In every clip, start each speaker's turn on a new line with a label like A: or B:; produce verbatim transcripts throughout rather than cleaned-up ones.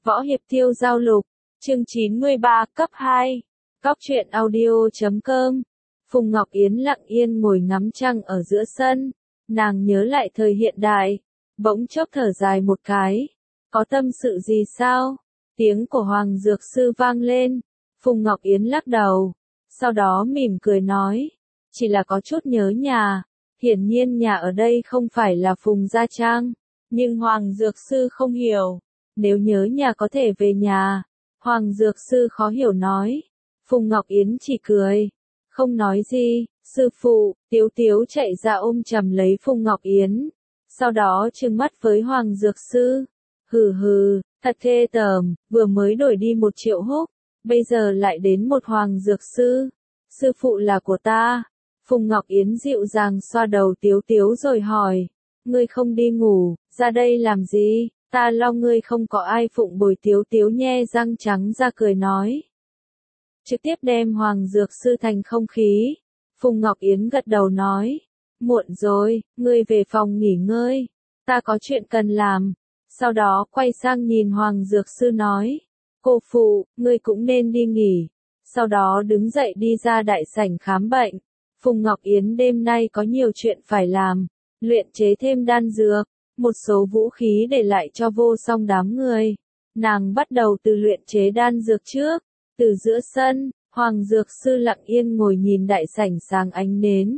A: Võ Hiệp Tiêu Giao Lục, chương chín mươi ba, cấp hai. Cóc truyện audio chấm com. Phùng Ngọc Yến lặng yên ngồi ngắm trăng ở giữa sân, nàng nhớ lại thời hiện đại, bỗng chốc thở dài một cái. Có tâm sự gì sao? Tiếng của Hoàng Dược Sư vang lên, Phùng Ngọc Yến lắc đầu, sau đó mỉm cười nói, chỉ là có chút nhớ nhà. Hiển nhiên nhà ở đây không phải là Phùng Gia Trang, nhưng Hoàng Dược Sư không hiểu. Nếu nhớ nhà có thể về nhà. Hoàng Dược Sư khó hiểu nói. Phùng Ngọc Yến chỉ cười, không nói gì. Sư phụ, Tiếu Tiếu chạy ra ôm chầm lấy Phùng Ngọc Yến, sau đó trừng mắt với Hoàng Dược Sư. Hừ hừ, thật thê tởm, vừa mới đổi đi một triệu húc, bây giờ lại đến một Hoàng Dược Sư. Sư phụ là của ta. Phùng Ngọc Yến dịu dàng xoa đầu Tiếu Tiếu rồi hỏi, ngươi không đi ngủ, ra đây làm gì? Ta lo ngươi không có ai phụng bồi. Tiếu Tiếu nhe răng trắng ra cười nói. Trực tiếp đem Hoàng Dược Sư thành không khí. Phùng Ngọc Yến gật đầu nói, muộn rồi, ngươi về phòng nghỉ ngơi, ta có chuyện cần làm. Sau đó quay sang nhìn Hoàng Dược Sư nói, cô phụ, ngươi cũng nên đi nghỉ. Sau đó đứng dậy đi ra đại sảnh khám bệnh. Phùng Ngọc Yến đêm nay có nhiều chuyện phải làm, luyện chế thêm đan dược, một số vũ khí để lại cho vô song đám người. Nàng bắt đầu từ luyện chế đan dược trước. Từ giữa sân, Hoàng Dược Sư lặng yên ngồi nhìn đại sảnh sáng ánh nến,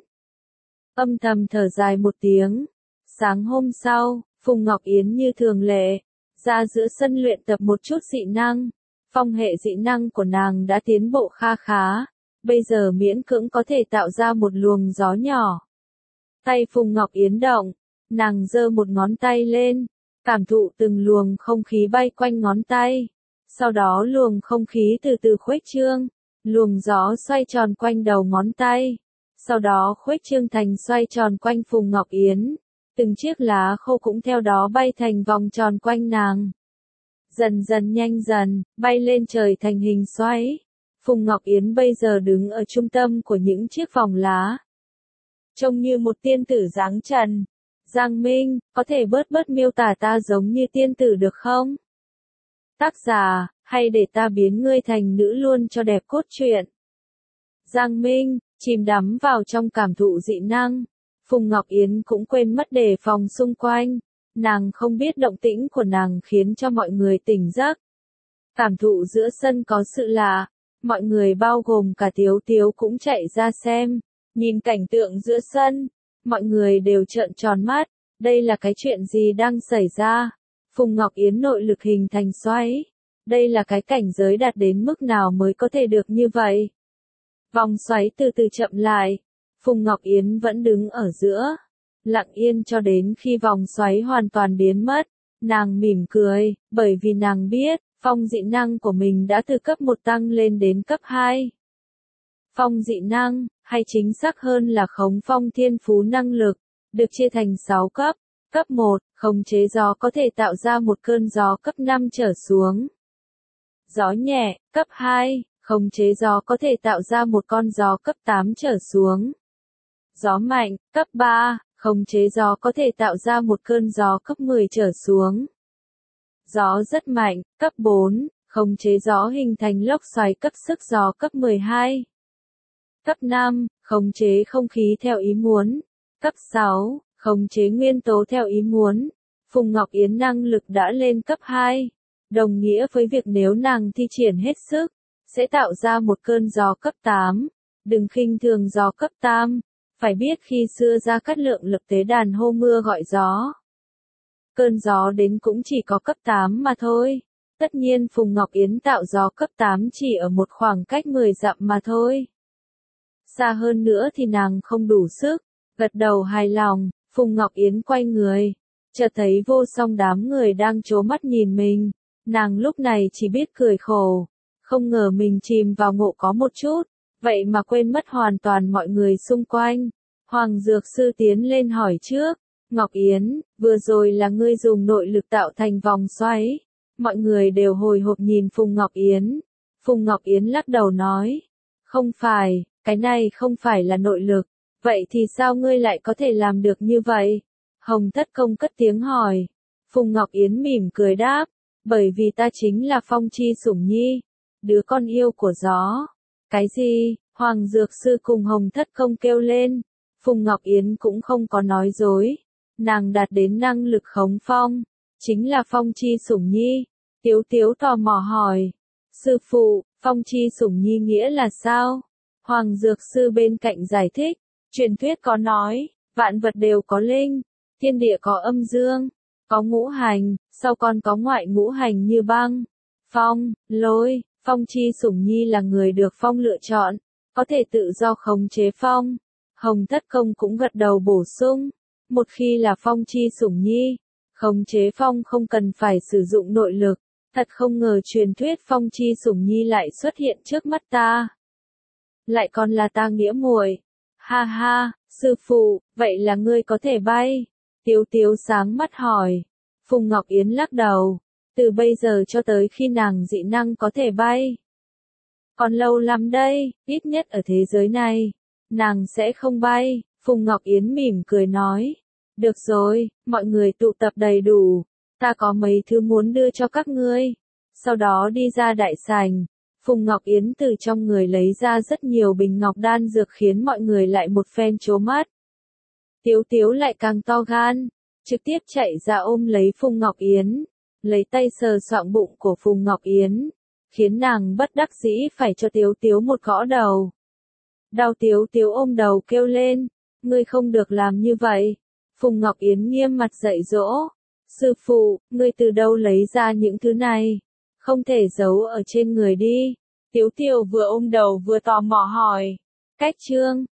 A: âm thầm thở dài một tiếng. Sáng hôm sau, Phùng Ngọc Yến như thường lệ, ra giữa sân luyện tập một chút dị năng. Phong hệ dị năng của nàng đã tiến bộ kha khá, bây giờ miễn cưỡng có thể tạo ra một luồng gió nhỏ. Tay Phùng Ngọc Yến động, nàng giơ một ngón tay lên, cảm thụ từng luồng không khí bay quanh ngón tay. Sau đó luồng không khí từ từ khuếch trương, luồng gió xoay tròn quanh đầu ngón tay. Sau đó khuếch trương thành xoay tròn quanh Phùng Ngọc Yến. Từng chiếc lá khô cũng theo đó bay thành vòng tròn quanh nàng. Dần dần nhanh dần, bay lên trời thành hình xoáy. Phùng Ngọc Yến bây giờ đứng ở trung tâm của những chiếc vòng lá, trông như một tiên tử dáng trần. Giang Minh, có thể bớt bớt miêu tả ta giống như tiên tử được không? Tác giả, hay để ta biến ngươi thành nữ luôn cho đẹp cốt truyện. Giang Minh, chìm đắm vào trong cảm thụ dị năng. Phùng Ngọc Yến cũng quên mất đề phòng xung quanh. Nàng không biết động tĩnh của nàng khiến cho mọi người tỉnh giấc. Cảm thụ giữa sân có sự lạ. Mọi người bao gồm cả Tiếu Tiếu cũng chạy ra xem. Nhìn cảnh tượng giữa sân, mọi người đều trợn tròn mắt. Đây là cái chuyện gì đang xảy ra? Phùng Ngọc Yến nội lực hình thành xoáy. Đây là cái cảnh giới đạt đến mức nào mới có thể được như vậy? Vòng xoáy từ từ chậm lại. Phùng Ngọc Yến vẫn đứng ở giữa, lặng yên cho đến khi vòng xoáy hoàn toàn biến mất. Nàng mỉm cười, bởi vì nàng biết, phong dị năng của mình đã từ cấp một tăng lên đến cấp hai. Phong dị năng, hay chính xác hơn là khống phong thiên phú năng lực, được chia thành sáu cấp. Cấp một, khống chế gió có thể tạo ra một cơn gió cấp năm trở xuống. Gió nhẹ, cấp hai, khống chế gió có thể tạo ra một con gió cấp tám trở xuống. Gió mạnh, cấp ba, khống chế gió có thể tạo ra một cơn gió cấp mười trở xuống. Gió rất mạnh, cấp bốn, khống chế gió hình thành lốc xoáy cấp sức gió cấp mười hai. Cấp năm, khống chế không khí theo ý muốn. Cấp sáu, khống chế nguyên tố theo ý muốn. Phùng Ngọc Yến năng lực đã lên cấp hai, đồng nghĩa với việc nếu nàng thi triển hết sức, sẽ tạo ra một cơn gió cấp tám. Đừng khinh thường gió cấp tám, phải biết khi xưa Gia Cát Lượng lực tế đàn hô mưa gọi gió. Cơn gió đến cũng chỉ có cấp tám mà thôi. Tất nhiên Phùng Ngọc Yến tạo gió cấp tám chỉ ở một khoảng cách mười dặm mà thôi. Xa hơn nữa thì nàng không đủ sức. Gật đầu hài lòng, Phùng Ngọc Yến quay người, chợt thấy vô song đám người đang trố mắt nhìn mình. Nàng lúc này chỉ biết cười khổ, không ngờ mình chìm vào ngộ có một chút, vậy mà quên mất hoàn toàn mọi người xung quanh. Hoàng Dược Sư tiến lên hỏi trước, Ngọc Yến, vừa rồi là ngươi dùng nội lực tạo thành vòng xoáy. Mọi người đều hồi hộp nhìn Phùng Ngọc Yến. Phùng Ngọc Yến lắc đầu nói, không phải, cái này không phải là nội lực. Vậy thì sao ngươi lại có thể làm được như vậy? Hồng Thất Công cất tiếng hỏi. Phùng Ngọc Yến mỉm cười đáp, Bởi vì ta chính là Phong Chi Sủng Nhi, đứa con yêu của gió. Cái gì? Hoàng Dược Sư cùng Hồng Thất Công kêu lên. Phùng Ngọc Yến cũng không có nói dối. Nàng đạt đến năng lực khống phong. Chính là Phong Chi Sủng Nhi. Tiếu Tiếu tò mò hỏi. Sư phụ, Phong Chi Sủng Nhi nghĩa là sao? Hoàng Dược Sư bên cạnh giải thích. Truyền thuyết có nói, vạn vật đều có linh. Thiên địa có âm dương. Có ngũ hành, sau còn có ngoại ngũ hành như băng, phong, lôi. Phong Chi Sủng Nhi là người được phong lựa chọn, có thể tự do khống chế phong. Hồng Thất Công cũng gật đầu bổ sung. Một khi là Phong Chi Sủng Nhi, khống chế phong không cần phải sử dụng nội lực. Thật không ngờ truyền thuyết Phong Chi Sủng Nhi lại xuất hiện trước mắt ta. Lại còn là ta nghĩa muội. Ha ha, sư phụ, vậy là ngươi có thể bay? Tiếu Tiếu sáng mắt hỏi. Phùng Ngọc Yến lắc đầu. Từ bây giờ cho tới khi nàng dị năng có thể bay. Còn lâu lắm đây, ít nhất ở thế giới này. Nàng sẽ không bay. Phùng Ngọc Yến mỉm cười nói. Được rồi, mọi người tụ tập đầy đủ. Ta có mấy thứ muốn đưa cho các ngươi. Sau đó đi ra đại sảnh. Phùng Ngọc Yến từ trong người lấy ra rất nhiều bình ngọc đan dược khiến mọi người lại một phen trố mắt. Tiếu Tiếu lại càng to gan, trực tiếp chạy ra ôm lấy Phùng Ngọc Yến, lấy tay sờ soạng bụng của Phùng Ngọc Yến, khiến nàng bất đắc dĩ phải cho Tiếu Tiếu một gõ đầu. Đau. Tiếu Tiếu ôm đầu kêu lên, ngươi không được làm như vậy. Phùng Ngọc Yến nghiêm mặt dạy dỗ, sư phụ, ngươi từ đâu lấy ra những thứ này? Không thể giấu ở trên người đi. Tiếu Tiếu vừa ôm đầu vừa tò mò hỏi. Cách chương